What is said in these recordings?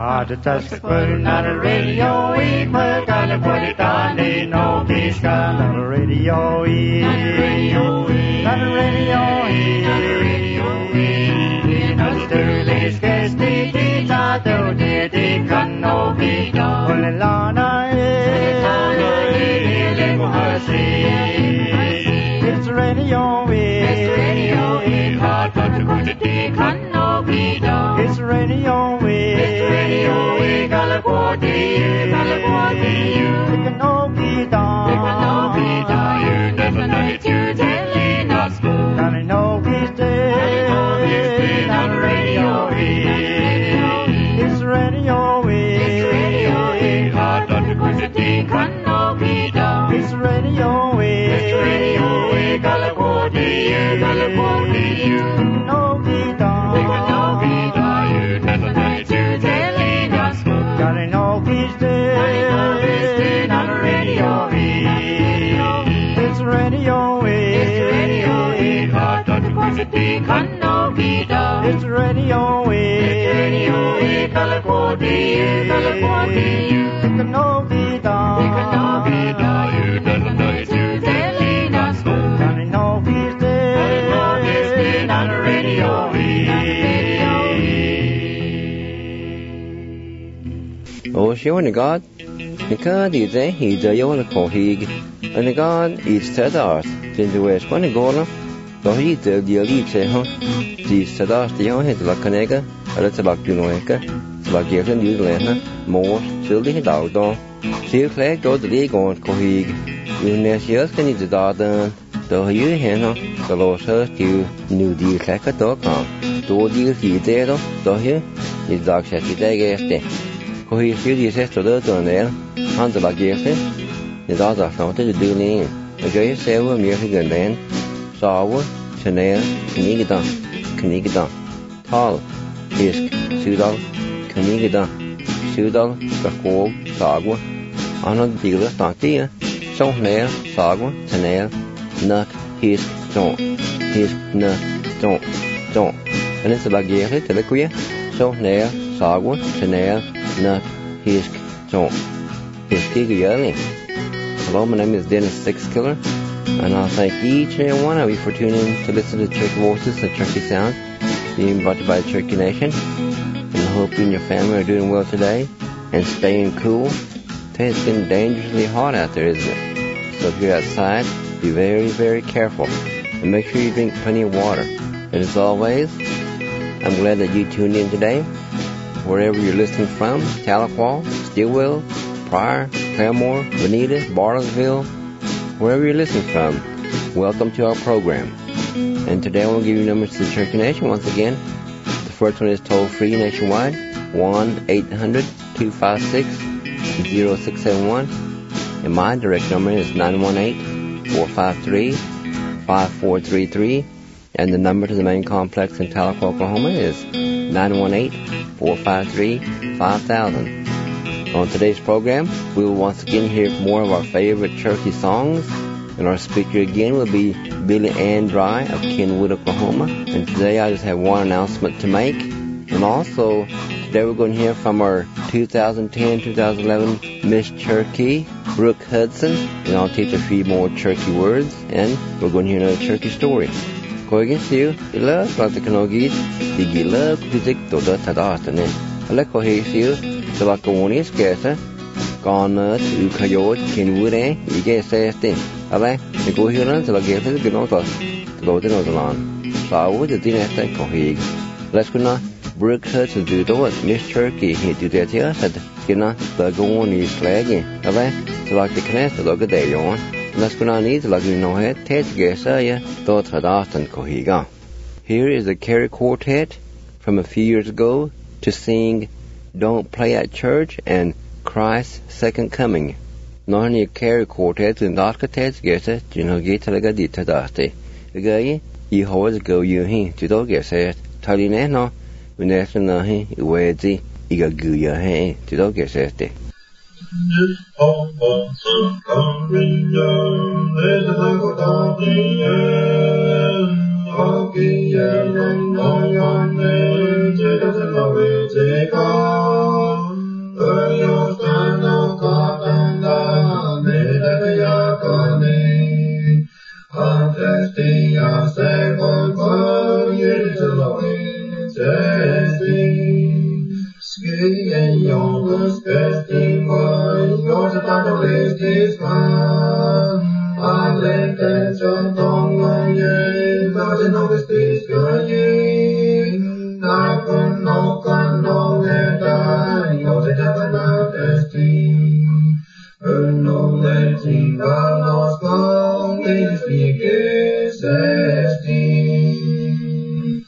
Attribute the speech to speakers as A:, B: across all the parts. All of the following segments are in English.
A: the task for not a radio, we put on a put it on the no peace, not a radio, not a radio, not a radio, not a sterling, guess the teacher, the can no be done. Only Lana is it's radio, it's hard to put the can no be done. It's radio, California, it can no be done. It can no be done. You never know it, you telling us. And I know he's dead. On radio, it's radio, it's hard to put the can no be done. It's radio, California, it can no be done. It can no be done. You never know it, you telling us. Gotta know he's dead. On radio, it's radio, it's hard to put the can no be done. It's radio, California, it can no be done. It can no be done. You never know it, you telling us. Gotta know he's dead. On radio,
B: Oh, sure, and God, the God is there, he's a young colleague, and the God is set out, in the West, one goal, so he's the elite, the set out the young head like a nigger, and it's about Junoeka, it's about getting New Zealand, more, silly head out, still flag go the league on colleague, you next year's can eat the daughter, though you handle, the Lord says to New Deal like a dog, do deal he there, though here, his dog says he day. Cô hi xíu gì sẽ từ từ này han từ bạc giết thế thì đó là nó tới từ này cái xe của mình phải gần đến sao quá cho nên cái này cái đó tall is siêu đó cái đó siêu đó cả cô sao quá anh đi được tao tí á xong này sao quá cho nên nut his nut don't anh ấy sẽ bạc giết hết từ đấy quý xong này sao quá cho nên nut his don't his key yearly. Hello, my name is Dennis Sixkiller, and I'll thank each and every one of you for tuning in to listen to Cherokee Voices and Cherokee Sounds being brought to you by the Cherokee Nation. And I hope you and your family are doing well today and staying cool. Today it's been dangerously hot out there, isn't it? So if you're outside, be very, very careful and make sure you drink plenty of water. And as always, I'm glad that you tuned in today. Wherever you're listening from, Tahlequah, Stilwell, Pryor, Claremore, Bonita, Bartlesville, wherever you're listening from, welcome to our program. And today I want to give you numbers to the Cherokee Nation once again. The first one is toll-free nationwide, 1-800-256-0671. And my direct number is 918-453-5433. And the number to the main complex in Tahlequah, Oklahoma is 918-453-5000. On today's program, we will once again hear more of our favorite Cherokee songs, and our speaker again will be Billy Ann Dry of Kenwood, Oklahoma. And today I just have one announcement to make. And also, today we're going to hear from our 2010-2011 Miss Cherokee, Brooke Hudson, and I'll teach a few more Cherokee words, and we're going to hear another Cherokee story. Cô ấy xíu, thì lớp là cái nó ghi, thì ghi lớp physics tổ đất thật đó nè. Lớp cô ấy xíu, thì là cô ấy kể sẽ, còn từ khai dỗ trên vui đấy, ý cái xe tên. À vậy, thì cô ấy nói là ghé tới cái nó tỏ, tổ tới nó tỏ lòn. Sao với từ tin này tên cô ấy. Lớp cô nói, Brooke Hudson từ đó, Miss Cherokee, thì từ thế thế, cái nó, là cô ấy xế gì. À vậy, thì là cái này, thì là cái đề dọn. Let's go on these like you know it. Here is a Carey Quartet from a few years ago to sing Don't Play at Church and Christ's Second Coming. Nói như Carey Quartet từ đó cái thế ghé sẽ chỉ nói ghé thay cái gì thay đó thì cái gì hồi giờ go you hi chỉ đó ghé sẽ thay đi nè nó mình nói sẽ nói hi về gì cái gửi ya hi chỉ đó ghé sẽ thì
C: Hallelujah.
A: testing. Ski and youngest testing boy, yours a battle is this one. I let that jump on my year, not an August is good year. I can no let die, yours a battle testing. No letting God lost God, is the testing.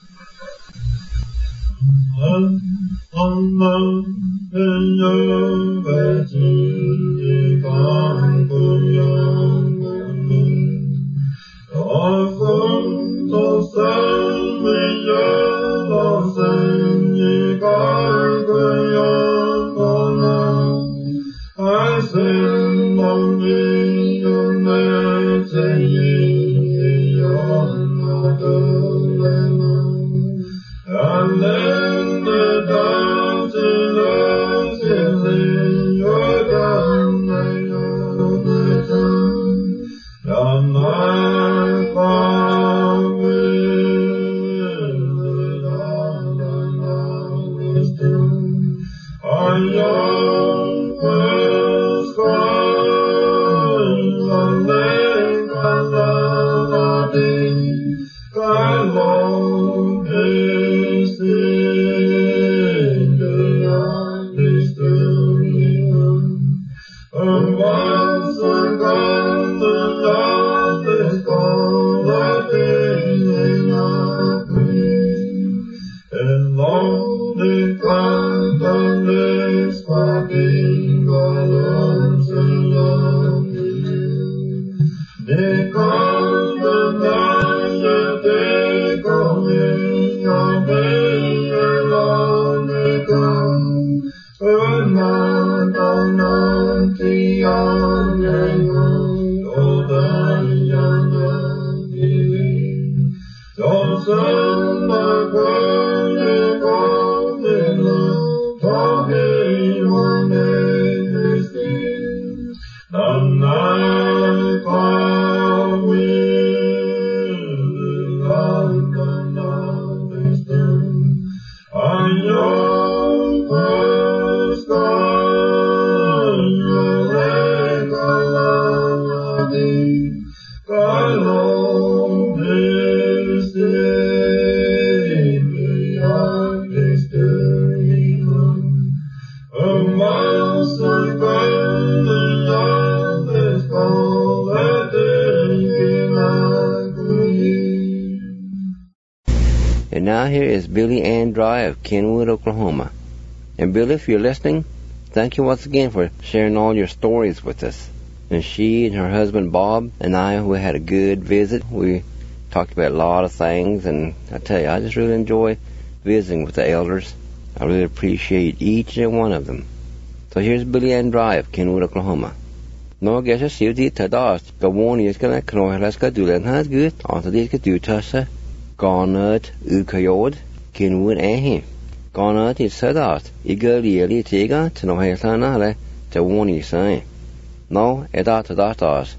B: And now here is Billy Ann Dry of Kenwood, Oklahoma. And Billy, if you're listening, thank you once again for sharing all your stories with us. And she and her husband Bob and I, we had a good visit. We talked about a lot of things, and I tell you, I just really enjoy visiting with the elders. I really appreciate each and every one of them. So here's Billy Ann Dry of Kenwood, Oklahoma. No, guess I see the tadast. But one is gonna know let's go do that. That's good. After this, get do tassa. Garnet ukayod. Kenwood ahe. Garnet is tadast. Igali tiga to no hesana le to one is saying. No, edat tadastas.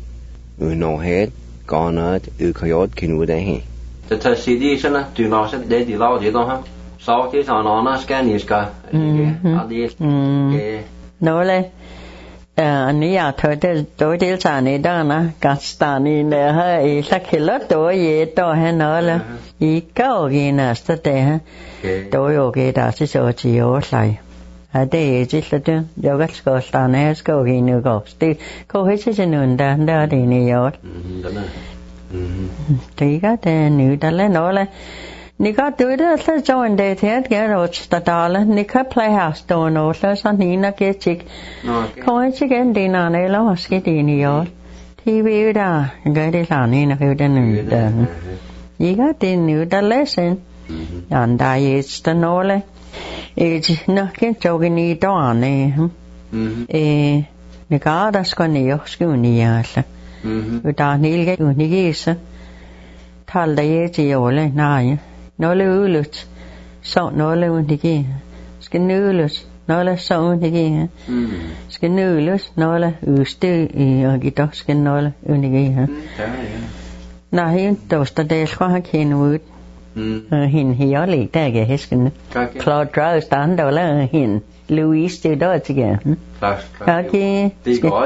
B: No head. Garnet ukayod Kenwood ahe. The tassidi sana do not say they allow you don't have. So this on us can is ka.
C: No le. อันนี้อยากเธอจะตัวเดียวจานี่ได้นะกัสตานีเนี่ยฮะอีสักกิโลตัวเย่ตัวให้เนอะละอีเก้ากินนะสุดแต่ฮะตัวโยกีดาสิโซจิโอใส่ฮะเดี๋ยวจิสุดเดี๋ยวก็สกอสตานี่สกอกินก็สติก็ให้ชิจนุนได้ได้ดีนี่ยอดทีก็แต่หนูแต่ละเนอะละนี่ก็ดูได้แล้วจอยเดทเฮ็ดแกโรชตาตาละนี่ก็ playhouse ตัวโน้ตแล้วสันนี้นะแกจิกเขาให้ชิกเอ็นดีนาเนี่ยแล้วสกิดีนี่ยอดทีวีด่าก็ได้สานี่นะคือได้หนึ่งเดินยี่ก็ตีหนูแต่ละเส้นอันได้ยี่สตโน่เลยจินะแกโจกินีตัวเนี่ยนี่ก็ได้สกนี่ยกสกุนี่ยาละอุตานี่ก็อุนี่กิสทัลได้ยี่จีโอเลยน่าnó là ưu sao nó là vấn đề gì cái nữ là nó là sao vấn đề gì cái nữ là nó là ưu tư ở cái đó cái nó là vấn đề gì hả na hiện tôi đã để qua Kenwood hin hiếu lì ta cái hết cái Claude Rose tán đầu là hin Louis từ đó chứ kìa cái thì có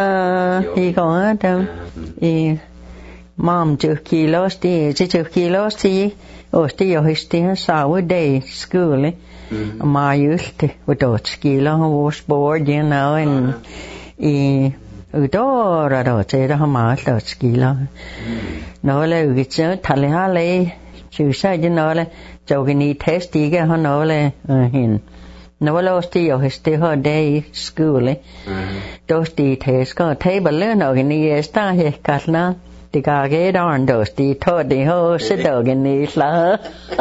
C: đó mom 2 kilos thì chỉ 2 kilos thì ở đây ở đây sau day school mà just with 2 kilos was bored you know and ở đó ra đó chơi đó mà 2 kilos nó là cái chỗ thay ha lấy chú sai chứ nó là cho cái ní test đi cái nó là hin nó là ở đây ở day school đó thì test có thấy bữa lớn ở cái ní ta hết cả na thì cả cái đó đó thì thôi thì ho sẽ được cái này là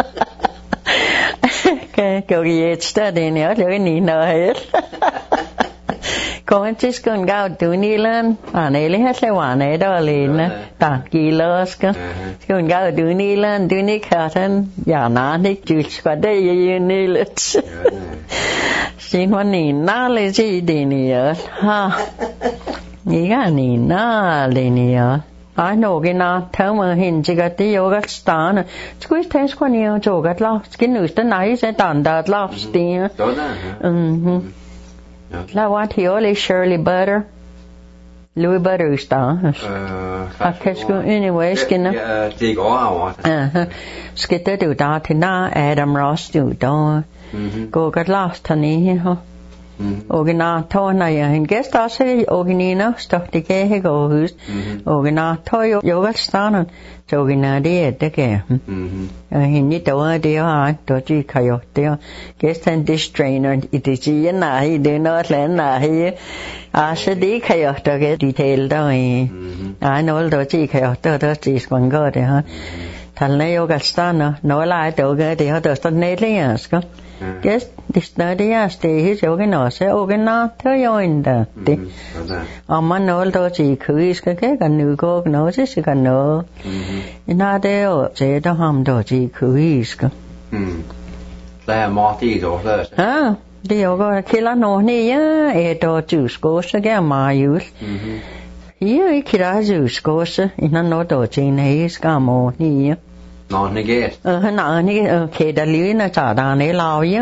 C: cái gì đó thì nhớ cái này nữa hết còn chỉ cần gạo tụi ni lên này lấy hết cái này đó liền ta kilos cái còn gạo tụi ni lên tụi ni khá thân giả ná thì chịu qua đây như ni lên xin hoa ni ná lấy gì đi nhớ ha nghĩ cái ni ná lấy nhớ I know cái nào theo mà hình chỉ cái tí yoga stan, cứ thấy có nhiều chỗ cái lo, cái nữ tên này sẽ tàn đạt lo tiền. Là what he only Shirley Butter, Louis Butter stan. Cái school anyways cái nó.
B: Chỉ có
C: cái tới từ đó thì na Adam Ross từ đó, cô cái lo thằng này ha. Ogina to na ya hin guest ase oginina stock de ke go hus ogina to yoga stan ogina de ke hin ni to de ha to chi khayo de guest and dish trainer itichi na hi de no len na hi ase di khayo to ke detail da I know to chi khayo to chi spango de ha thal na yoga stan no la to ge de ha to stan ne le ya ska cái study thì chỗ cái nó sẽ cái nó theo dõi đó thì mà nó đó chỉ khử cái nữ cô nó chỉ cái nó nó đều sẽ đó ham đó chỉ khử cái
B: là mỏ thì rồi
C: điều có khi là nó này á đó juice có sẽ cái mà use khi là juice có sẽ nó đó chỉ này cái mỏ này
B: nó này cái
C: nó này cái đại lý nó trả đàn này lao vậy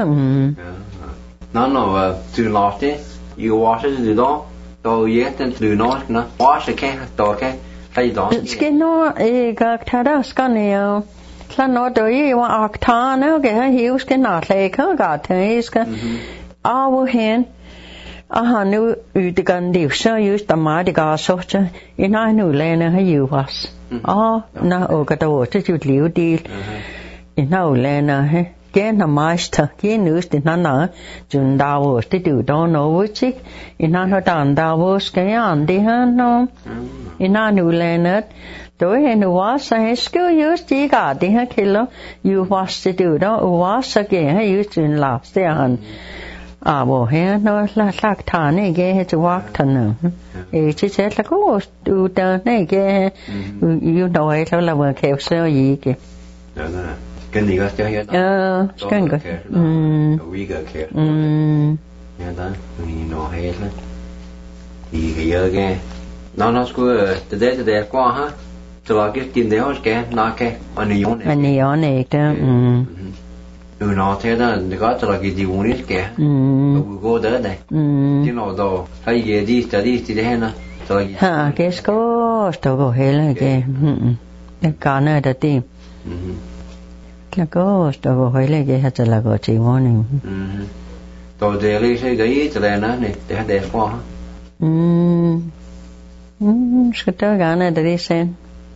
B: nó từ lót đấy you wash it từ đó tôi yết từ nó wash cái tôi cái đó
C: cái nó cái thằng đó cái này là nó tớiว่าออกทานเนอะcái hiểu cái nào thì có cả thế cái our hand nu utan divsa just amadi ga socha ina nu lena ha you was na o ka to te chu liu di ina lena he ke na master ke nu sti na jun da wo te du do no wuchi ina no dan da wo ske an di ha no ina nu lena tối he nu was he skill just di ga di ha kilo you was te du do was ke ha you jun la ste an bộ he nó là lạc thả này cái cho walk thần chỉ là có tu tơ này cái you know ấy là vừa khéo sơ gì kì
B: cái gì có chơi hết
C: cái gì
B: we go care nghe ta mình nói hết á thì cái giờ cái nó cứ từ đây qua ha cho cái tiền đấy hết cái nó cái anh
C: ấy này đó
B: nó thế đó người ta cho cái gì muốn ít kẻ tôi có đỡ này chứ nó đâu hay gì đi thì thế nào
C: ha cái số tôi có hay là cái con này đó tìm là có tôi có hay là cái hạt là có chỉ món này
B: tôi để lấy cái cho nên nó này để qua
C: cái đó cái này để xem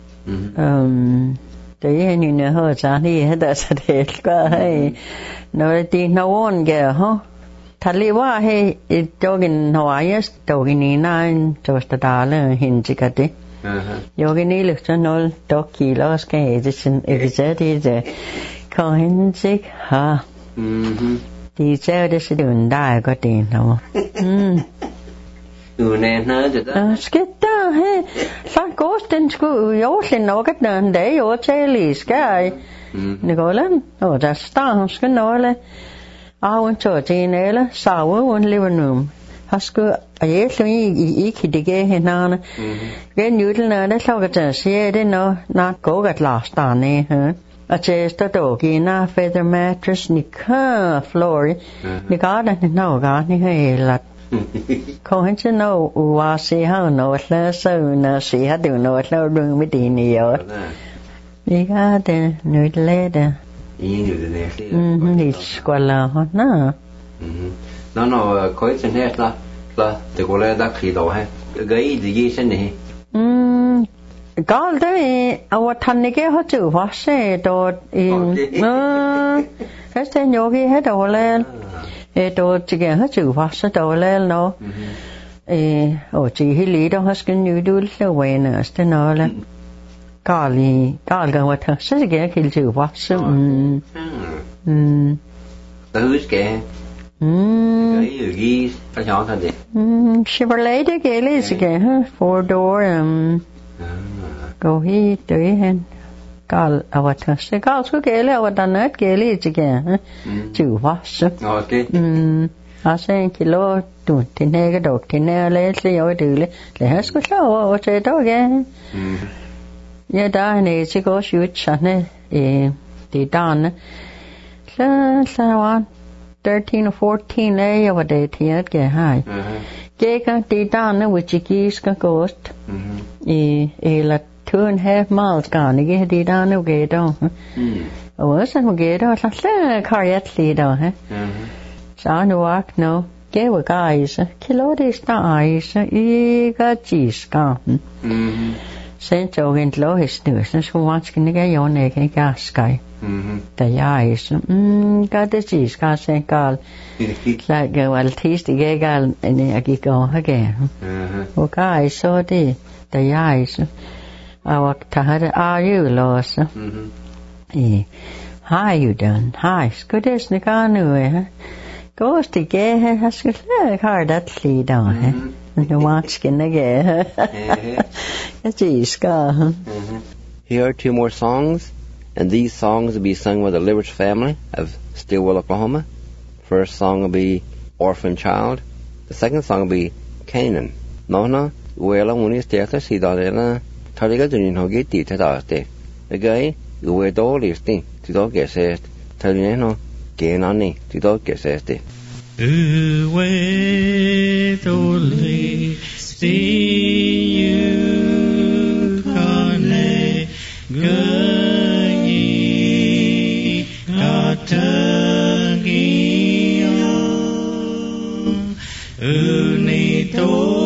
C: đấy như nó hơi chán đi hết đã sẽ để qua hay nói thì nó ổn kìa ha thật lý quá hay cho cái nói á cho cái này na cho cái đó là hình gì cả đấy cho cái này lực cho nó đo kilo cái gì thì có hình gì ha thì chơi để sẽ được đại có tiền không
B: nè nó chứ đó
C: skita he phát cố tên school yếu lên nó cái đàn để yếu chơi lì cái này gọi là ở ra star cái nói là muốn cho chị này là sao muốn living room hasku ấy thì ý khi đi cái hè nào cái như thế nào đó sau cái trận xe đấy nó cố gạt last này hả Aceasta dogina feather mattress nika floor nika da no ga ni hela ko hen no wa se ha no la so na se ha du no la rung mi di ni yo nika de nu le de ni squala ha na
B: no ko chen he la de ko le da khi do he gai di gi sen ni
C: Gal det our tannike har du vasse då Este nyogi het ole då tige har du vasse då le no o ti hili då har sken nu du le wena este no le gal ga wat så tige kil du vasse
B: Da huske gai gi fa chọn thật đi
C: Chevrolet det gælder sige four door Go he do hen gal awat se gal su gele awat anat gele tige chu was
B: okay
C: ase kilo tu tine ga dok tine le yo du le has ko so o che do ge ya da ne se go shu chane di dan la wan 13 or 14 le awat de tiet ge hai ge ka di dan ne which is ka ghost la 2.5 miles gone. You get down the gate, oh. Oh, some gate, oh, la car yet lead, oh. So no walk, no. Gave a guys, kilo this eyes, got cheese gone. Saint Joe in low his news, who wants to get your neck and gas sky. The eyes, got the cheese, got St. Gal. Like, well, tease the gay gal, and I go again. Oh, guys, so the eyes. Are you lost? How you done? Hi, good as the canoe. Goes to get has hard that lead on, and the watch skin again.
B: Here are two more songs, and these songs will be sung by the Liverich family of Stillwell, Oklahoma. First song will be Orphan Child. The second song will be Canaan. No, well, I'm only started see that. Thariga dunin hogi ti thadaste gai we do listi ti do gesest tharine no genani ti do geseste
A: we do listi you kane gai atagi uni to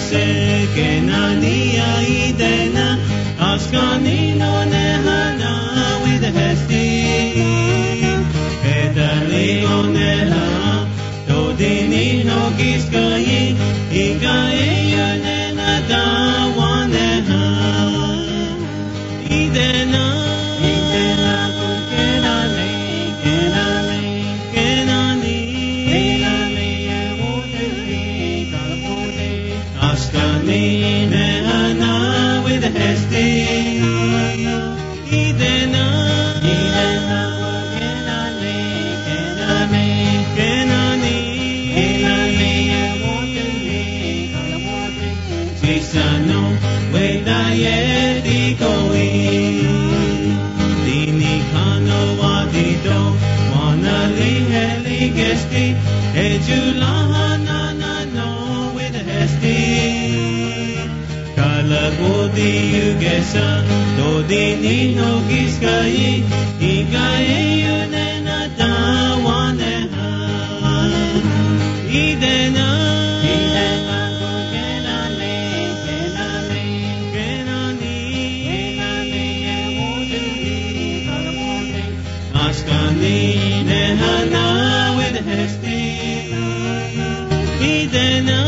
A: se kenania idena askani no nehana with hesti edali oneha dodini no giskai igai yonena dawaneha idena Dodini no giskai igai yonena dawaneha idena askani nehana with hesti idena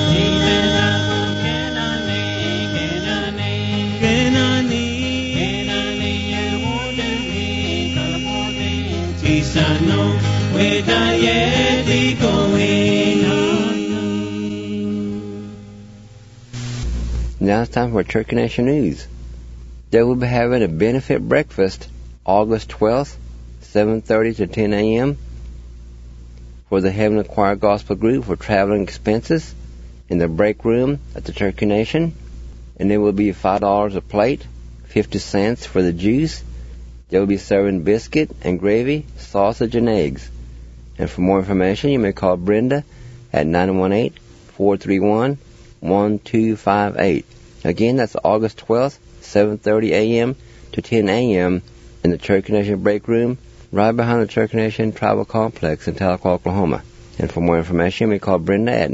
B: Now it's time for Turkey Nation News. They will be having a benefit breakfast August 12th, 7:30 to 10 a.m. for the Heavenly Choir Gospel Group for traveling expenses in the break room at the Turkey Nation. And it will be $5 a plate, 50 cents for the juice. They will be serving biscuit and gravy, sausage and eggs. And for more information, you may call Brenda at 918-431-1258. Again, that's August 12th, 7:30 a.m. to 10 a.m. in the Turkey Nation break room, right behind the Turkey Nation Tribal Complex in Tahlequah, Oklahoma. And for more information, you may call Brenda at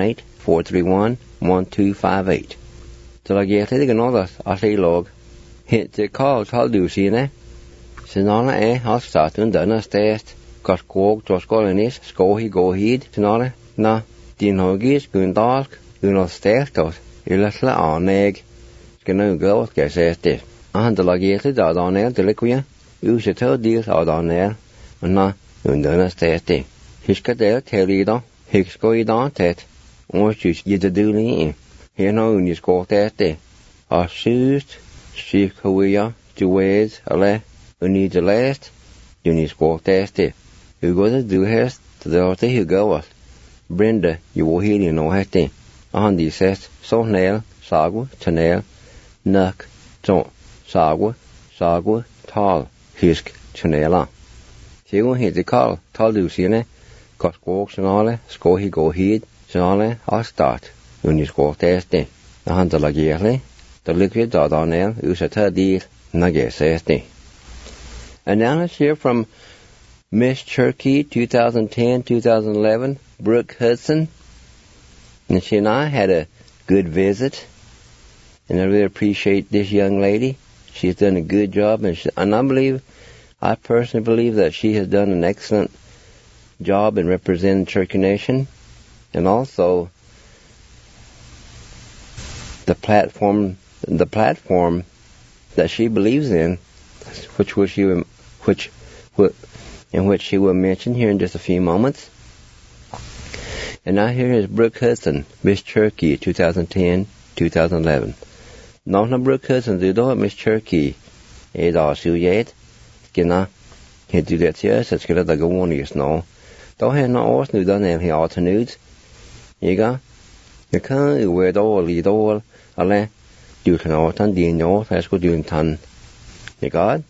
B: 918-431-1258. Så la gerte det något att det låg. Hit call du sine. Senala har startat under den stället. Kaskog toskolinis skohi go hid senala. Na din hogis gundalk uno ställt. Illasla aneg. Ska nu gå ska säga det. Han la gerte då danel till kuja. Usätta deal av danel. Na under den stället. Hiska det till då. Hisko I då tät. Och just ge det duli. Här nu ni ska det. Asust Shikuya Juwez Ale Uni the last Uni ska det. Hur går det du häst då det hur går Brenda you will hear you know hätte. Han de sätt så näl sagu tanel nak så sagu tal hisk tanela. Segun heter Karl tal du sine koskog snale ska hi gå hit snale har start Uni ska det. Han de lagerle the liquid Dardanel usata dir nagesesti. And now let's hear from Miss Cherokee 2010-2011, Brooke Hudson. And she and I had a good visit, and I really appreciate this young lady. She's done a good job, and I personally believe that she has done an excellent job in representing Cherokee Nation, and also the platform that she believes in, in which she will mention here in just a few moments. And now here is Brooke Hudson, Miss Cherokee 2010-2011. Now Brooke Hudson du då Miss Cherokee då sujet skina heter det så skulle det gå on just now. Då henne års nu den här åternud. Jag kan ju då lite alla du kan åtan din jag för ska du tan. God.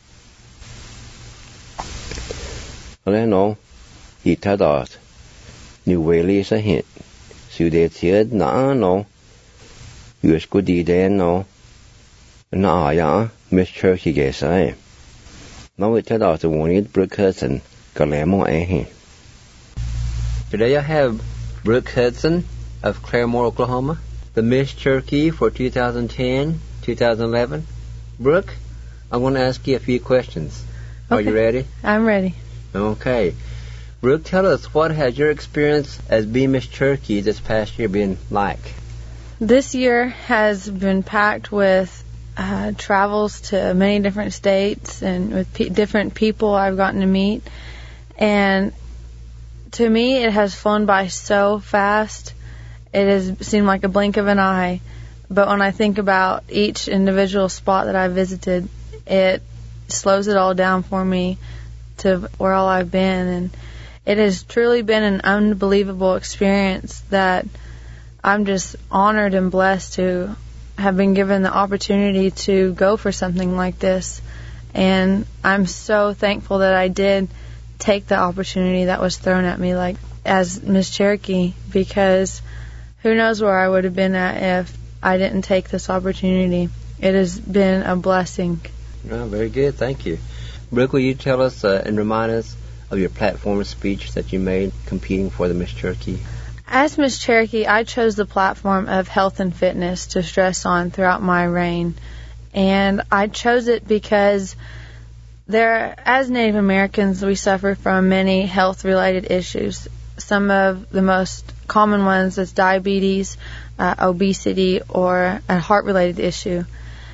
B: Alla no hitta då. Nu väl så hit. Så det ser no. Du ska dit den no. Na ja, Miss Cherokee gesa. Now we tell us one it Brooke Hudson. Galemo here. Today I have Brooke Hudson of Claremore, Oklahoma. the Miss Cherokee for 2010-2011. Brooke, I want to ask you a few questions. Are you ready?
D: I'm ready.
B: Okay. Brooke, tell us, what has your experience as being Miss Cherokee this past year been like?
D: This year has been packed with travels to many different states and with different people I've gotten to meet. And to me, it has flown by so fast. It has seemed like a blink of an eye. But when I think about each individual spot that I visited, it slows it all down for me to where all I've been. And it has truly been an unbelievable experience that I'm just honored and blessed to have been given the opportunity to go for something like this. And I'm so thankful that I did take the opportunity that was thrown at me, like as Miss Cherokee, because who knows where I would have been at if I didn't take this opportunity. It has been a blessing.
B: Oh, very good. Thank you. Brooke, will you tell us and remind us of your platform speech that you made competing for the Miss Cherokee?
D: As Miss Cherokee, I chose the platform of health and fitness to stress on throughout my reign. And I chose it because as Native Americans, we suffer from many health-related issues. Some of the most common ones is diabetes, obesity, or a heart-related issue.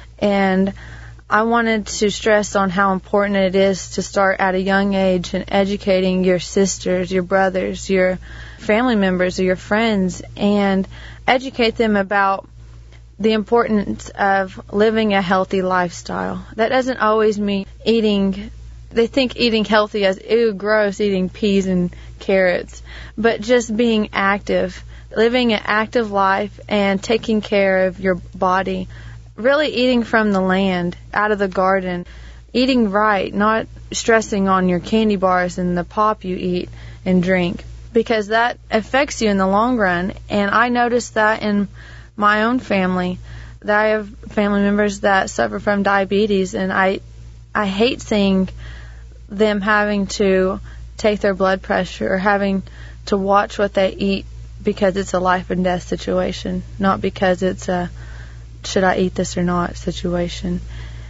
D: And I wanted to stress on how important it is to start at a young age in educating your sisters, your brothers, your family members, or your friends, and educate them about the importance of living a healthy lifestyle. That doesn't always mean eating. They think eating healthy as, ew, gross, eating peas and carrots. But just being active, living an active life and taking care of your body. Really eating from the land, out of the garden. Eating right, not stressing on your candy bars and the pop you eat and drink. Because that affects you in the long run. And I noticed that in my own family, that I have family members that suffer from diabetes, and I hate seeing them having to take their blood pressure or having to watch what they eat because it's a life and death situation, not because it's a should I eat this or not situation.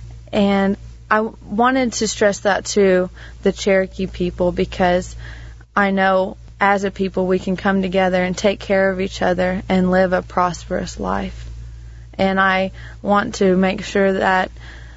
D: And I wanted to stress that to the Cherokee people, because I know as a people we can come together and take care of each other and live a prosperous life. And I want to make sure that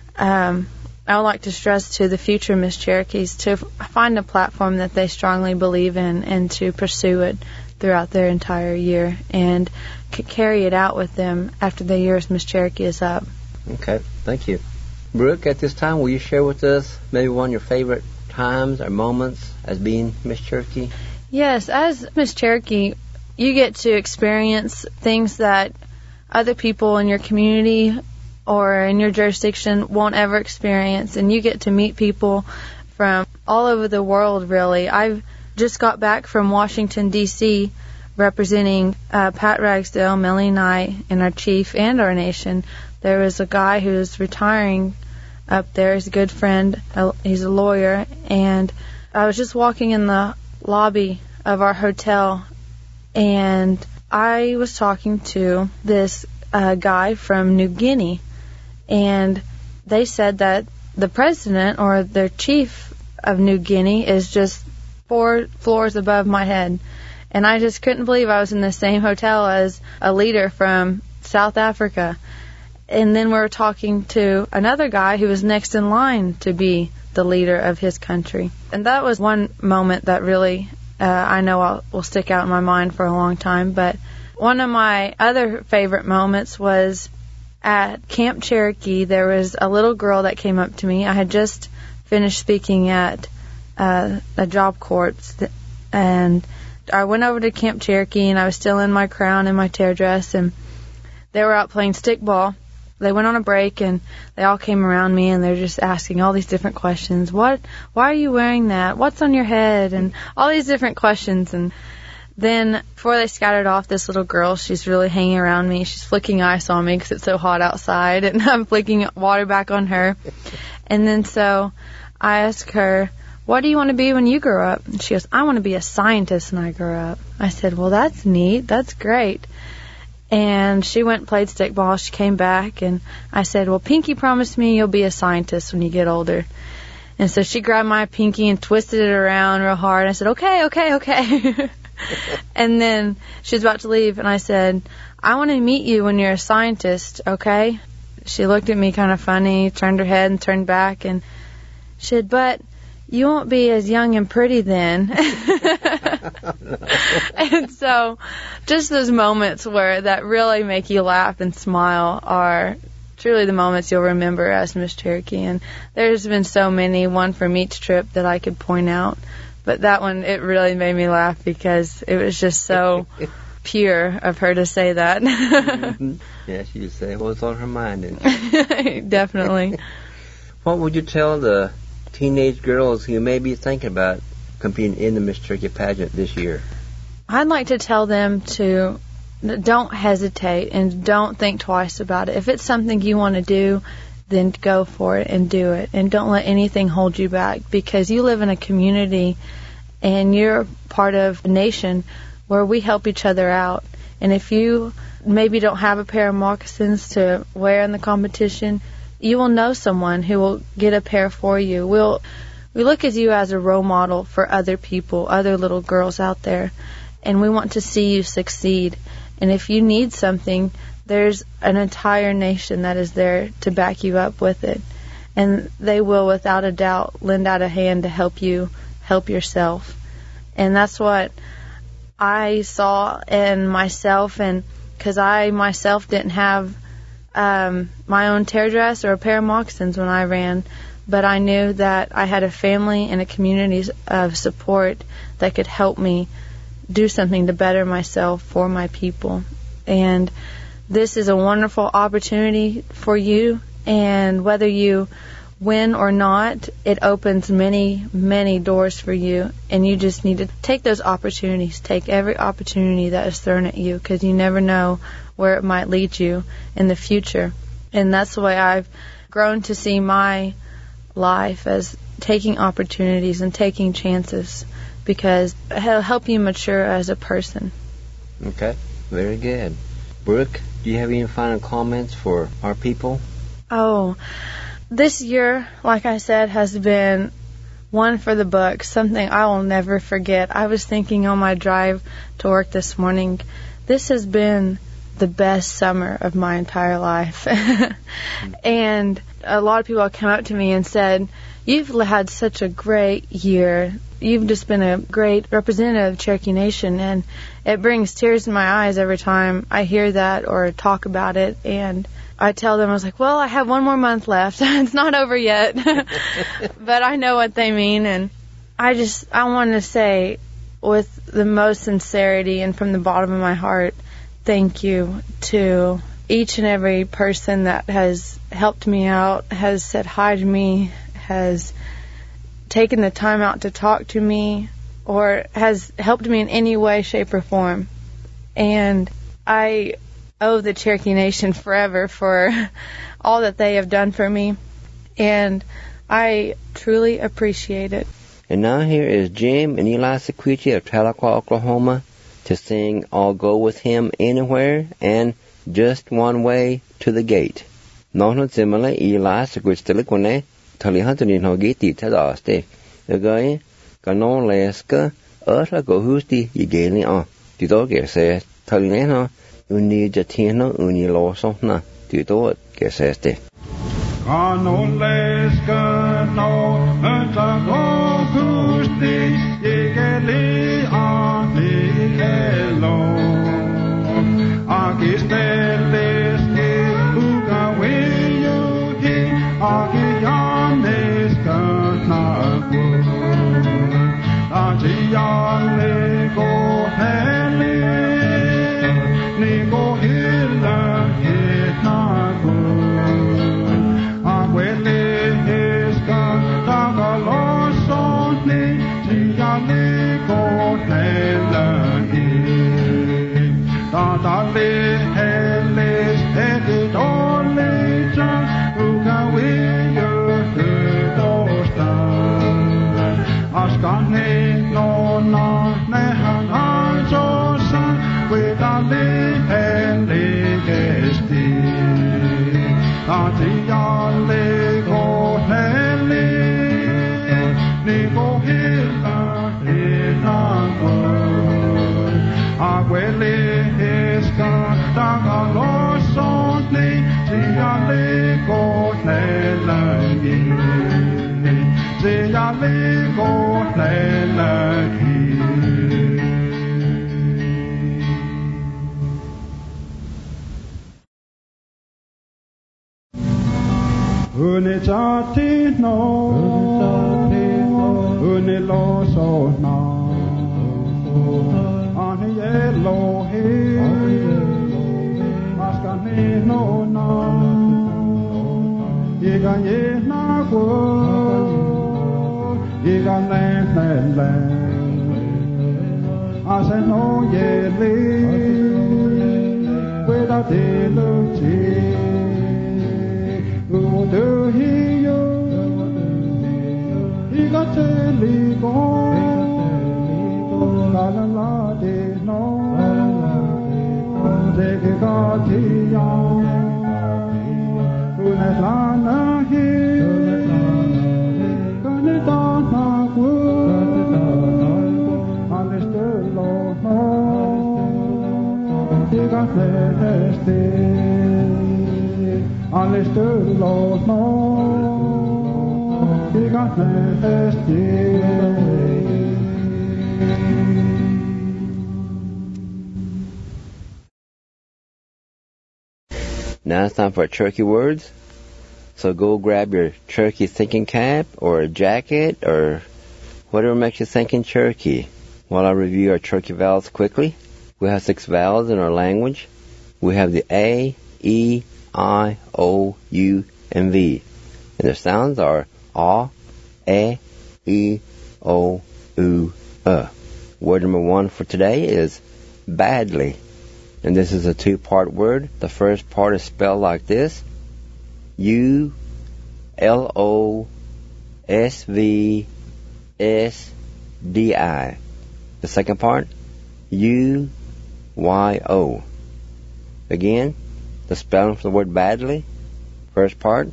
D: I would like to stress to the future Miss Cherokees to find a platform that they strongly believe in and to pursue it throughout their entire year and carry it out with them after the year as Miss Cherokee is up.
B: Okay, thank you. Brooke, at this time, will you share with us maybe one of your favorite times or moments as being Miss Cherokee?
D: Yes, as Miss Cherokee, you get to experience things that other people in your community or in your jurisdiction won't ever experience, and you get to meet people from all over the world, really. I've just got back from Washington, D.C., representing Pat Ragsdale, Melanie and I, and our chief and our nation. There was a guy who's retiring up there. He's a good friend. He's a lawyer. And I was just walking in the lobby of our hotel, and I was talking to this guy from New Guinea. And they said that the president or their chief of New Guinea is just 4 floors above my head. And I just couldn't believe I was in the same hotel as a leader from South Africa. And then we were talking to another guy who was next in line to be the leader of his country. And that was one moment that really, I know will stick out in my mind for a long time. But one of my other favorite moments was at Camp Cherokee. There was a little girl that came up to me. I had just finished speaking at a job corps, and I went over to Camp Cherokee, and I was still in my crown and my tear dress, and they were out playing stickball. They went on a break, and they all came around me, and they're just asking all these different questions. Why are you wearing that? What's on your head? And all these different questions. And then before they scattered off, this little girl, she's really hanging around me. She's flicking ice on me because it's so hot outside, and I'm flicking water back on her. And then so I asked her, what do you want to be when you grow up? And she goes, I want to be a scientist when I grow up. I said, well, that's neat. That's great. And she went and played stickball. She came back, and I said, well, Pinky promised me you'll be a scientist when you get older. And so she grabbed my pinky and twisted it around real hard. I said, okay. And then she was about to leave, and I said, I want to meet you when you're a scientist, okay? She looked at me kind of funny, turned her head and turned back, and she said, but you won't be as young and pretty then. And so just those moments where that really make you laugh and smile are truly the moments you'll remember as Miss Cherokee. And there's been so many, one from each trip that I could point out. But that one, it really made me laugh because it was just so pure of her to say that.
B: Mm-hmm. Yeah, she would say what's on her mind.
D: Definitely.
B: What would you tell the teenage girls who may be thinking about competing in the Miss Cherokee pageant this year?
D: I'd like to tell them to don't hesitate and don't think twice about it. If it's something you want to do, then go for it and do it. And don't let anything hold you back, because you live in a community and you're part of a nation where we help each other out. And if you maybe don't have a pair of moccasins to wear in the competition, you will know someone who will get a pair for you. We look at you as a role model for other people, other little girls out there, and we want to see you succeed. And if you need something, there's an entire nation that is there to back you up with it. And they will, without a doubt, lend out a hand to help you help yourself. And that's what I saw in myself, and because I myself didn't have my own tear dress or a pair of moccasins when I ran, but I knew that I had a family and a community of support that could help me do something to better myself for my people. And this is a wonderful opportunity for you, and whether you win or not, it opens many, many doors for you, and you just need to take those opportunities. Take every opportunity that is thrown at you, because you never know where it might lead you in the future. And that's the way I've grown to see my life, as taking opportunities and taking chances, because it'll help you mature as a person.
B: Okay, very good. Brooke, do you have any final comments for our people?
D: Oh, this year, like I said, has been one for the books, something I will never forget. I was thinking on my drive to work this morning, this has been the best summer of my entire life. And a lot of people came up to me and said, you've had such a great year. You've just been a great representative of Cherokee Nation, and it brings tears in my eyes every time I hear that or talk about it. And I tell them, I was like, well, I have one more month left. It's not over yet. But I know what they mean. And I want to say with the most sincerity and from the bottom of my heart, thank you to each and every person that has helped me out, has said hi to me, has taken the time out to talk to me, or has helped me in any way, shape, or form. And I owe the Cherokee Nation forever for all that they have done for me, and I truly appreciate it.
B: And now here is Jim and Eli Sequicci of Tahlequah, Oklahoma, to sing I'll Go With Him Anywhere and Just One Way to the Gate. Nohno Zimale Eli Sequicci Talihantanin Hogiti Tadaste, the guy, Ganon Leska, Earth go Husti, Yigeli on. The dog says, Talina, Uni Jatino, Uni Lawsona, the dog says,
A: Ganon Leska, no, Earth go Husti, Yigeli on the hello. Agisteles, Uga, will you hear? Agianes, Kanago, Agiale, go Heli, Nigo Hilla, Hitago, Aguele, Heska, Tagalos. chati no unilo so na ani yellow he maskani no na yiga ye na ko yiga le ase no ye le without the do he yo he got to leave la la la de no take it got he young una lana he gonna dana ku understood Lord no he got the understood Lord no he got
B: Now it's time for Cherokee words. So go grab your Cherokee thinking cap or a jacket or whatever makes you think in Cherokee. While I review our Cherokee vowels quickly, we have 6 vowels in our language. We have the A, E, I, O, U, and V. And their sounds are A, E, O, U, Word number 1 for today is badly. And this is a 2-part word. The first part is spelled like this: U-L-O-S-V-S-D-I. The second part, U-Y-O. Again, the spelling for the word badly. First part,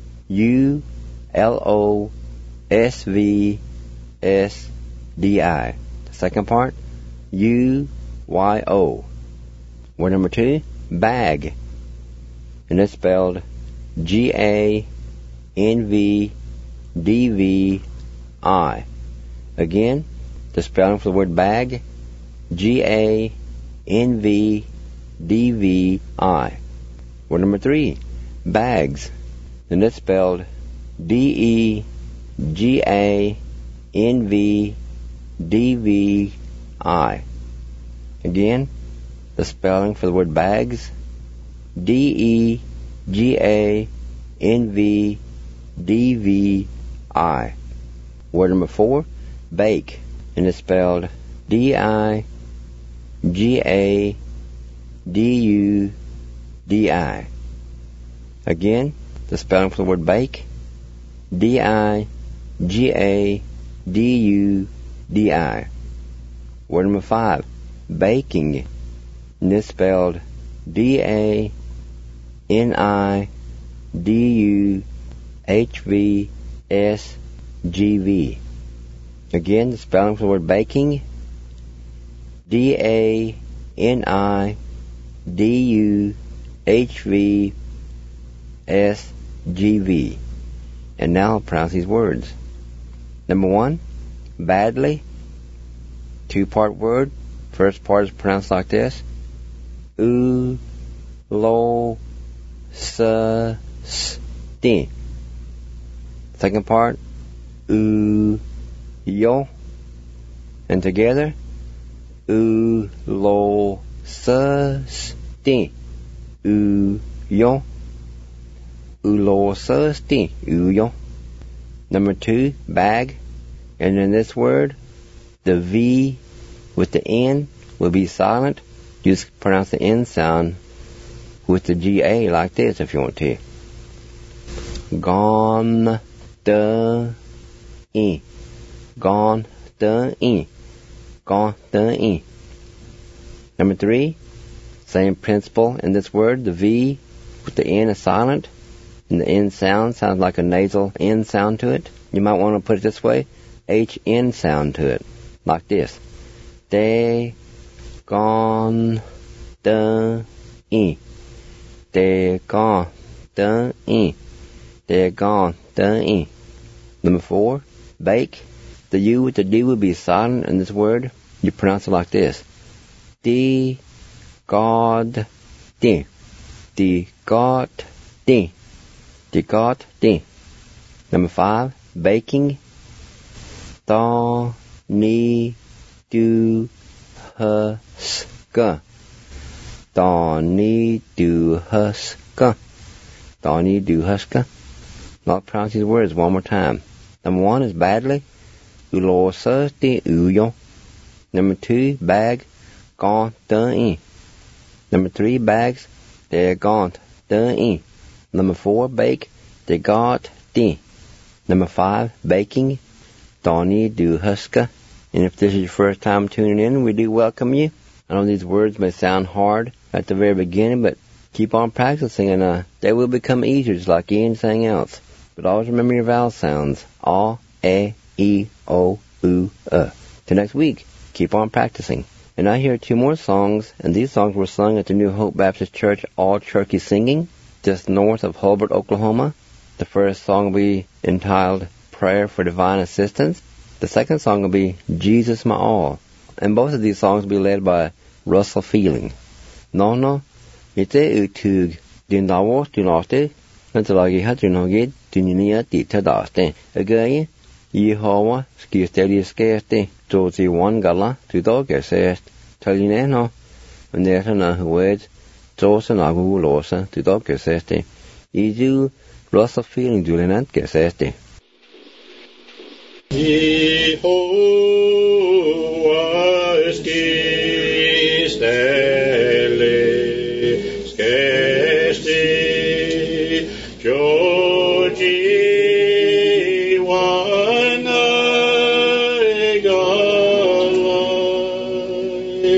B: U-L-O-S-V-S-D-I. The second part, U-Y-O. Word number 2, bag. And it's spelled G-A-N-V-D-V-I. Again, the spelling for the word bag, G-A-N-V-D-V-I. Word number 3, bags. And it's spelled D-E-G-A-N-V-D-V-I. Again, the spelling for the word bags, D-E-G-A-N-V-D-V-I. Word number 4, bake. And it's spelled D-I-G-A-D-U-D-I. Again, the spelling for the word bake, D-I-G-A-D-U-D-I. Word number 5, baking. And it's spelled D-A-N-I-D-U-H-V-S-G-V. Again, the spelling for the word baking, D-A-N-I-D-U-H-V-S-G-V. And now I'll pronounce these words. Number 1, badly. 2-part word. First part is pronounced like this: U-Lo-S-S-T. Second part, U-Yo. And together, U-Lo-S-S-T. U-Yo. U-Lo-S-S-T. U-Yo. Number 2, bag. And in this word, the V with the N will be silent. You just pronounce the N sound with the G-A like this if you want to. Gone, the E. Gone, the E. Gone, the E. Number 3, same principle in this word. The V with the N is silent, and the N sounds like a nasal N sound to it. You might want to put it this way: H-N sound to it, like this. They gone the E. They're gone the E. They're gone the E. Number 4, bake. The U with the D will be silent in this word. You pronounce it like this: D God D. D God D. D God D. Number 5, baking. Da, ni, du, huska. Da, ni, du, huska. Da, ni, du, huska. Not pronounce these words one more time. Number 1 is badly. Ulosa de uyo. Number 2, bag. Gaunt de. Number 3, bags. They're gaunt de. Number 4, bake. They got de. Number 5, baking. Donnie do huska. And if this is your first time tuning in, we do welcome you. I know these words may sound hard at the very beginning, but keep on practicing and they will become easier just like anything else. But always remember your vowel sounds. A, E, O, U, Till next week, keep on practicing. And I hear 2 more songs, and these songs were sung at the New Hope Baptist Church All Turkey Singing, just north of Hobart, Oklahoma. The first song will be entitled Prayer for Divine Assistance. The second song will be Jesus My All. And both of these songs will be led by Russell Feeling. No, ite utug din dawos din laste, nantalagi hat din hogid din nia di tadaste. Again, Yehovah skisteli skeste, tozi one gala to dogesest, talineno, and there's another words, tosa nagu losa to dogeseste. Idu Russell Feeling dulinant geseste.
A: Jehovah skisteli skeste, Joji wana galai,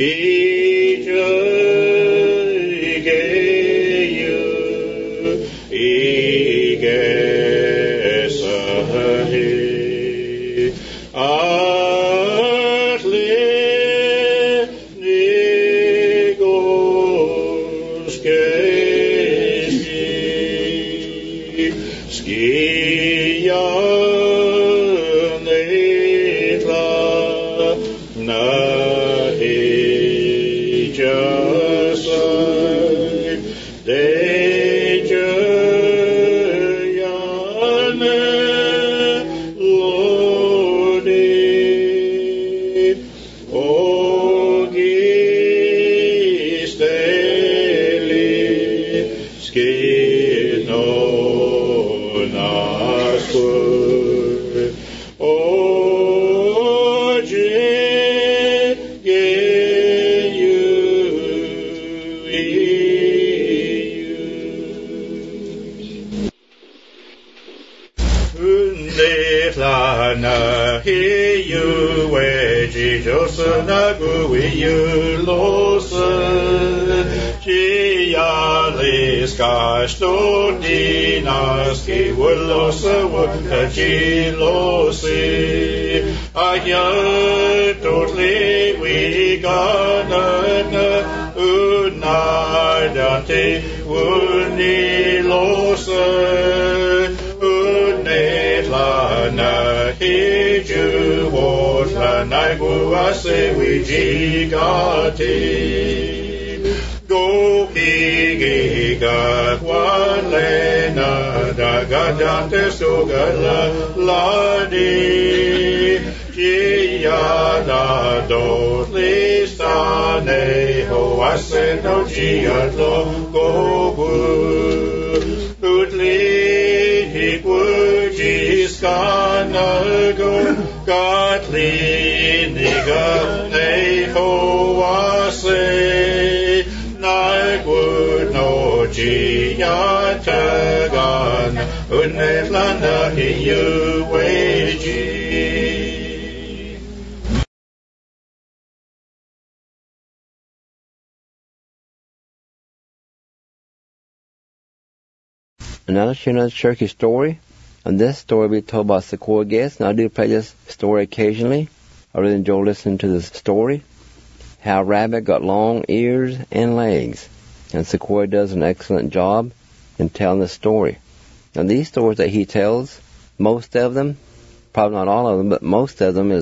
A: And now let's share another Cherokee story. And this story will be told by Sequoia Guest. And I do play this story occasionally. I really enjoy listening to this story. How a rabbit got long ears and legs. And Sequoia does an excellent job in telling the story. And these stories that he tells, most of them, probably not all of them, but most of them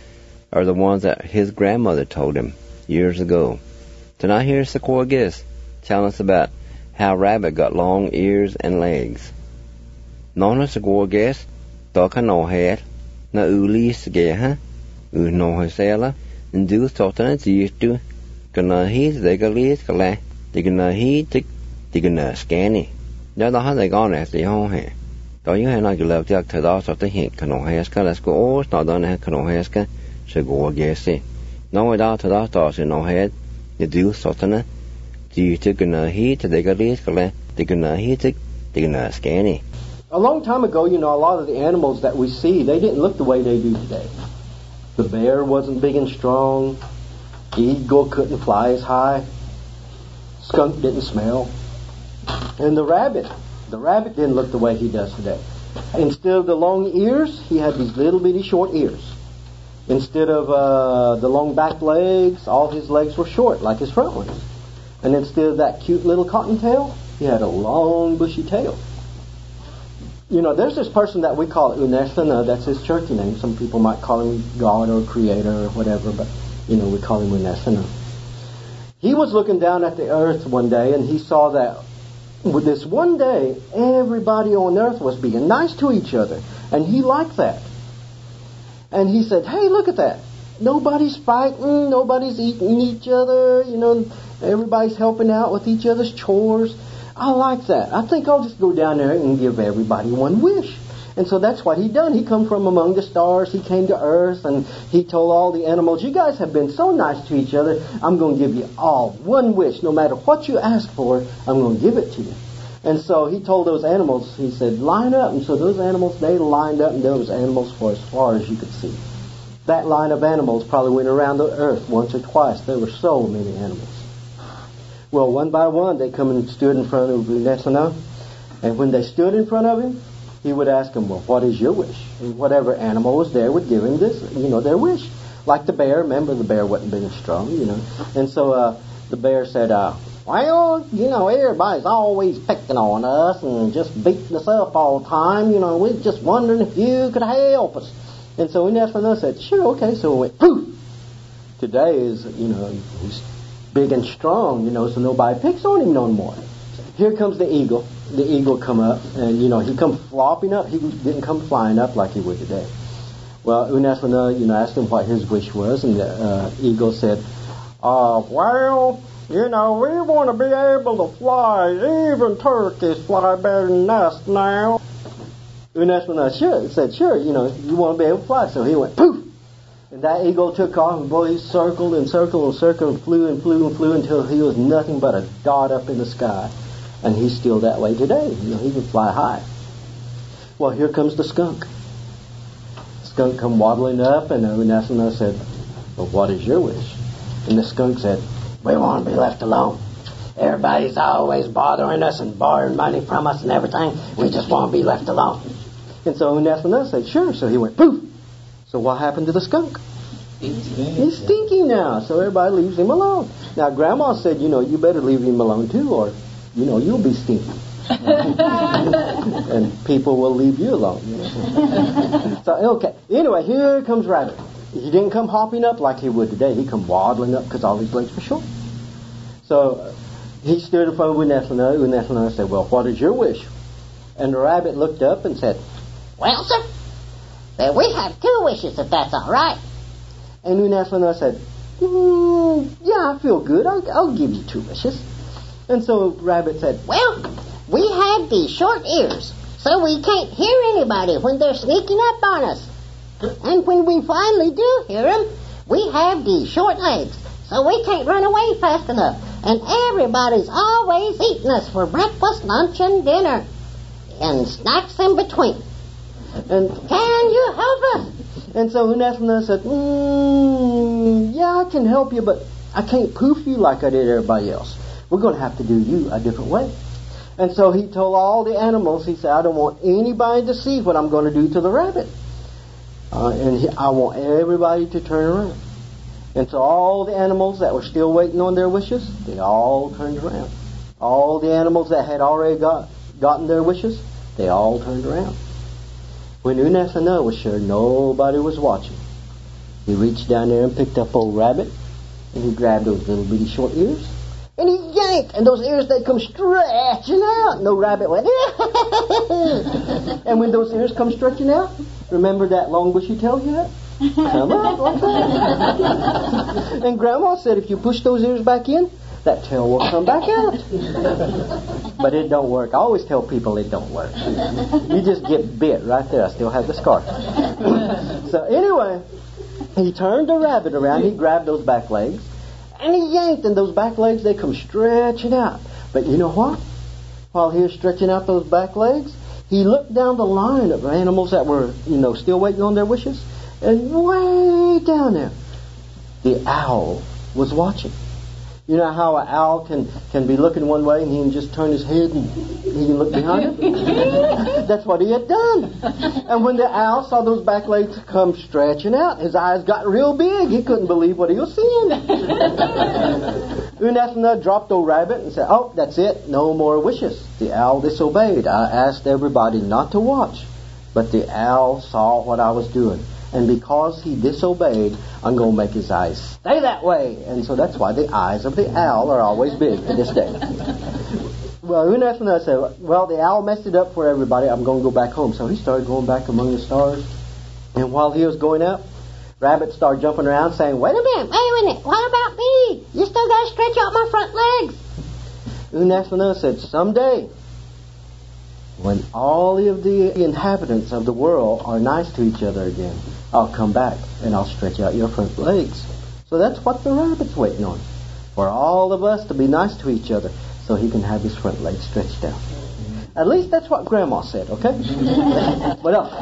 A: are the ones that his grandmother told him years ago. Tonight here's Sequoia Guest telling us about how a rabbit got long ears and legs.
B: Nona sa go gas, Doka no head, na ulis geha, no hesela, and do Totana Zitu, gonna heat the galis gala, they gonna heat the gonna scanny. Now the how they gone at the home here. Do you have not love Jack to the sort of hint, Cano Haska, let's go all, not on a Cano Haska, so go gas. No without to the toss in no head, the do Totana, the gonna heat the galis gala, they gonna heat it, they gonna scanny.
E: A long time ago, a lot of the animals that we see, they didn't look the way they do today. The bear wasn't big and strong. Eagle couldn't fly as high. Skunk didn't smell. And the rabbit didn't look the way he does today. Instead of the long ears, he had these little bitty short ears. Instead of the long back legs, all his legs were short, like his front ones. And instead of that cute little cottontail, he had a long bushy tail. There's this person that we call Unesana. That's his Cherokee name. Some people might call him God or Creator or whatever, but, we call him Unesana. He was looking down at the earth one day, and he saw that with this one day, everybody on earth was being nice to each other. And he liked that. And he said, hey, look at that. Nobody's fighting. Nobody's eating each other. Everybody's helping out with each other's chores. I like that. I think I'll just go down there and give everybody one wish. And so that's what he done. He come from among the stars. He came to earth, and he told all the animals, you guys have been so nice to each other, I'm going to give you all one wish. No matter what you ask for, I'm going to give it to you. And so he told those animals, he said, line up. And so those animals, they lined up, and there was animals for as far as you could see. That line of animals probably went around the earth once or twice. There were so many animals. Well, one by one, they come and stood in front of Unesana. And when they stood in front of him, he would ask them, well, what is your wish? And whatever animal was there would give him this, their wish. Like the bear. Remember, the bear wasn't big and strong, And so the bear said, well, everybody's always picking on us and just beating us up all the time. We're just wondering if you could help us. And so Unesana said, sure, okay. So we went, poof! Today is, he's big and strong, so nobody picks on him no more. Here comes the eagle. The eagle come up, and, he come flopping up. He didn't come flying up like he would today. Well, Unesana, asked him what his wish was, and the eagle said, well, we want to be able to fly. Even turkeys fly better than us now. Unesana said, sure, you want to be able to fly. So he went, poof! And that eagle took off, and boy, he circled and circled and circled and flew and flew and flew until he was nothing but a dot up in the sky. And he's still that way today. He can fly high. Well, here comes the skunk. The skunk come waddling up, and Unesana said, well, what is your wish? And the skunk said, we want to be left alone. Everybody's always bothering us and borrowing money from us and everything. We just want to be left alone. And so Unesana said, sure. So he went, poof! So what happened to the skunk? He's stinky now, so everybody leaves him alone. Now, Grandma said, you better leave him alone too, or, you'll be stinky. And people will leave you alone. So, okay. Anyway, here comes Rabbit. He didn't come hopping up like he would today. He come waddling up because all his legs were short. So he stood in front of Unesana. Unesana said, well, what is your wish? And the rabbit looked up and said, well, sir, we have 2 wishes, if that's all right. And Unesana said, yeah, I feel good. I'll give you 2 wishes. And so Rabbit said,
F: well, we have these short ears, so we can't hear anybody when they're sneaking up on us. And when we finally do hear them, we have these short legs, so we can't run away fast enough. And everybody's always eating us for breakfast, lunch, and dinner, and snacks in between. And can you help us?
E: And so Unesana said, yeah, I can help you, but I can't poof you like I did everybody else. We're going to have to do you a different way. And so he told all the animals, he said, I don't want anybody to see what I'm going to do to the rabbit. I want everybody to turn around. And so all the animals that were still waiting on their wishes, they all turned around. All the animals that had already gotten their wishes, they all turned around. When Unesana was sure nobody was watching, he reached down there and picked up old Rabbit, and he grabbed those little bitty short ears, and he yanked, and those ears, they come stretching out. And the rabbit went, and when those ears come stretching out, remember that long bushy tail yet? Come out like that. And Grandma said if you push those ears back in, that tail will come back out. But it don't work. I always tell people it don't work. You just get bit right there. I still have the scar. So anyway, he turned the rabbit around. He grabbed those back legs, and he yanked, and those back legs, they come stretching out. But you know what? While he was stretching out those back legs, he looked down the line of animals that were, still waiting on their wishes. And way down there, the owl was watching. You know how an owl can be looking one way and he can just turn his head and he can look behind him? That's what he had done. And when the owl saw those back legs come stretching out, his eyes got real big. He couldn't believe what he was seeing. Unathana dropped the rabbit and said, "Oh, that's it. No more wishes." The owl disobeyed. I asked everybody not to watch, but the owl saw what I was doing. And because he disobeyed, I'm going to make his eyes stay that way. And so that's why the eyes of the owl are always big to this day. Well, Unathana said, well, the owl messed it up for everybody. I'm going to go back home. So he started going back among the stars. And while he was going up, rabbits started jumping around saying, wait a minute. What about me? You still got to stretch out my front legs. Unathana said, someday, when all of the inhabitants of the world are nice to each other again, I'll come back and I'll stretch out your front legs. So that's what the rabbit's waiting on. For all of us to be nice to each other so he can have his front legs stretched out. At least that's what Grandma said, okay? What else?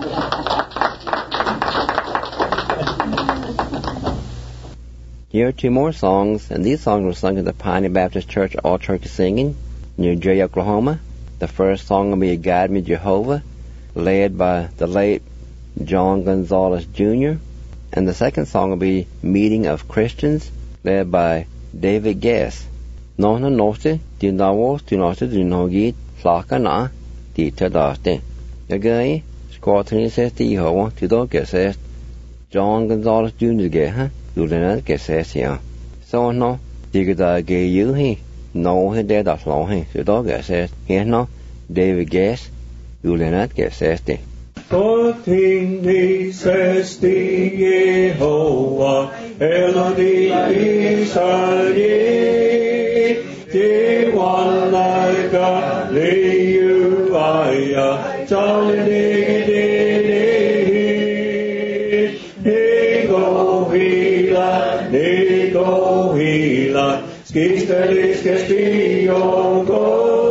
B: Here are two more songs, and these songs were sung at the Pioneer Baptist Church All Church Singing, near Jay, Oklahoma. The first song will be Guide Me Jehovah, led by the late John Gonzalez Jr. And the second song will be Meeting of Christians, led by David Guess. Nona note, di nawo, di note, di nogi, flaka na, di tadate. Again, Squatting says the Jehovah, to do Guess, John Gonzalez Jr. Geha, Lulena Guess, yeah. So no, digga gay you he. No, he did that long, he. The dog says, here no, David Guess, you will not get safety.
A: Thing he says the Yehovah, Elohim Israel, the one like God, you are, Charlie, Nigo Hila, Skistelis Castillo,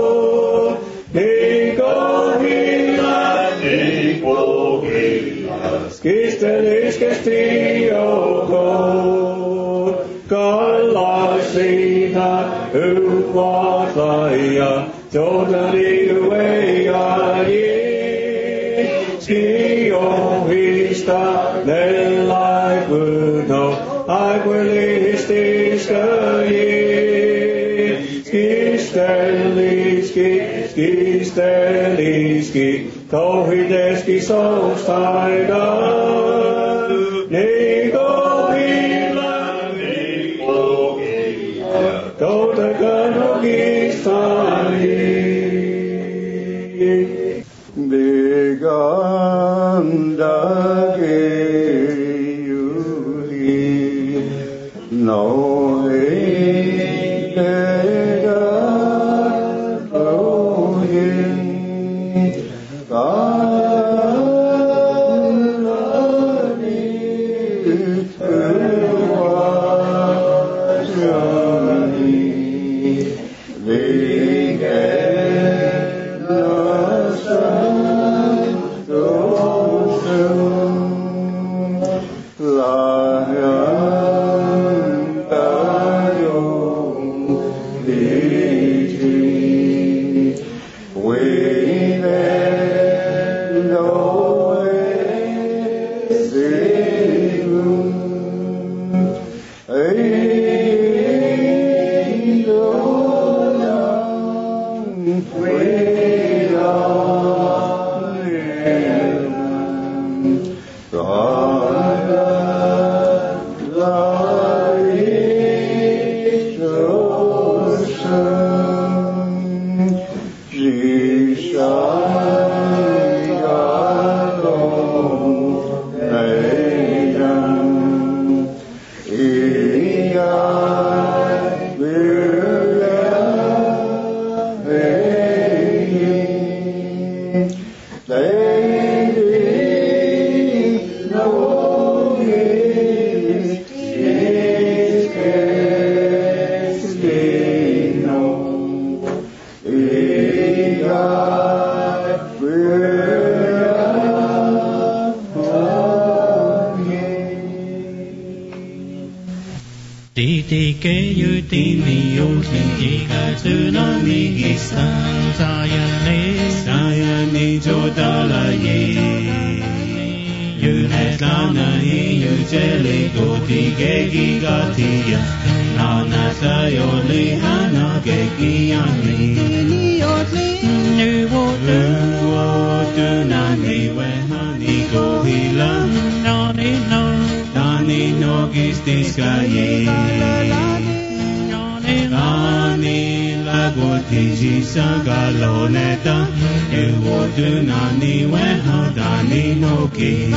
A: Skistelis Castillo, Galasina, Uwataya, Totally Uwea, Skio Vista, Nelai Puno, I will Skisteliski, Tohideski Sostaida, Nigo Hila, Totagano Gistani, Biganda Gayuli, no. ti ke yu ti ni yu tin ti ka tu na ni san saya ni jo da la ye yu ne la na yu je le go ti ke gi ga ti ya na na sa yo le ana ke gi ya ni yo ni wo tu na ni we ha ni go hi la no ni no Dani no gistis kaye Dani la gotiji sagaloneta Ewo tu nani weha Dani no ki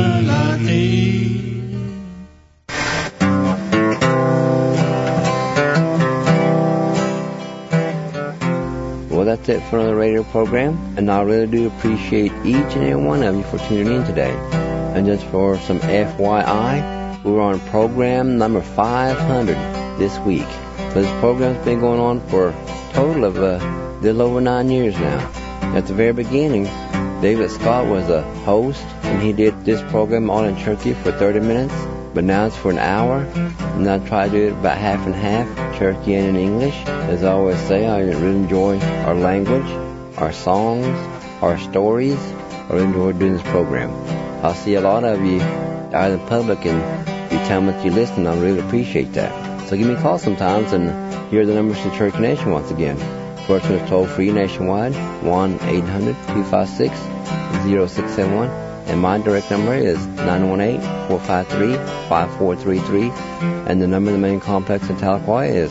B: Well, that's it for another radio program, and I really do appreciate each and every one of you for tuning in today. And just for some FYI, we're on program number 500 this week. So this program's been going on for a total of a little over 9 years now. At the very beginning, David Scott was a host, and he did this program all in Turkey for 30 minutes. But now it's for an hour, and I try to do it about half and half, Turkey and in English. As I always say, I really enjoy our language, our songs, our stories. I really enjoy doing this program. I see a lot of you out in public, and you tell me that you listen. I really appreciate that. So give me a call sometimes, and here are the numbers to Cherokee Nation once again. First one is toll-free nationwide, 1-800-256-0671. And my direct number is 918-453-5433. And the number of the main complex in Tahlequah is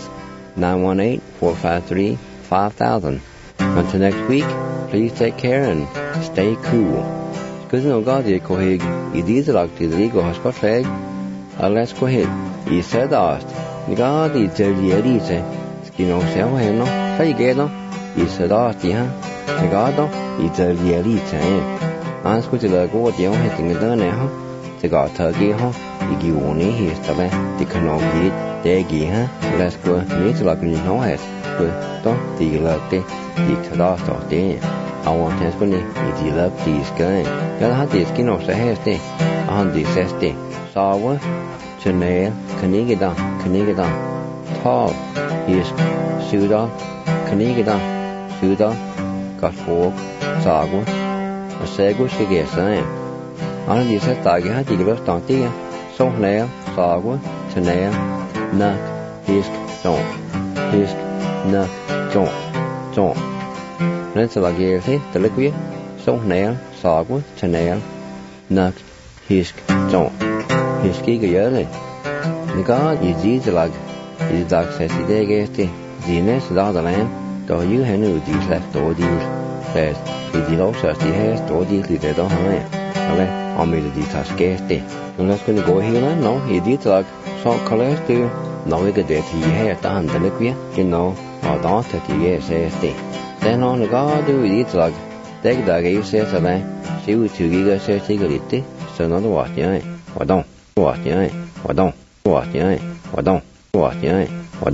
B: 918-453-5000. Until next week, please take care and stay cool. Because no God is kohig, it is like the legal hospital, unless kohig, he said that. God is the Yerice, Skino Selhano, Fagano, he said that, God is the Yerice. Ans ko tila go at yung hitting the done ho. The got turkey ho. Igi woni his tale. The canoe git. Degi ha. Let's go. Need to like in no head. Good. Don't the luck de. The last of day. I want to spend it. The luck these going. You'll have the skin of the hair day. On the sesty. Sour. Chanel. Canigida. Tall. He's Suda. Canigida. Suda. Got fork. Sago. Og Sago skal gære sig. Andre de sætter der ikke har de kan løfte om det. Så lærer, Sago, Tanære, Nak, Hisk, John. Hisk, Nak, John. Nên så der gære sig, der ligger vi. Så lærer, Sago, Tanære, Nak, Hisk, John. Hisk ikke gør det. Det gør i disse lag. I det dag sætter i det gære det. De næste dag der land, der er jo henne ud de slægt over de fast. I de lovsørs de her store de lidt der her. Eller om det de tager skæste. Men lad os kunne gå hele nå i de dag så kan læse det. Når ikke det til her der han der ligger vi. Genau og der til de sæs det. Den når går det i de dag. Det dag er sæs der. Se ud til ikke sæs det lidt. Så når du var jeg. Hvordan?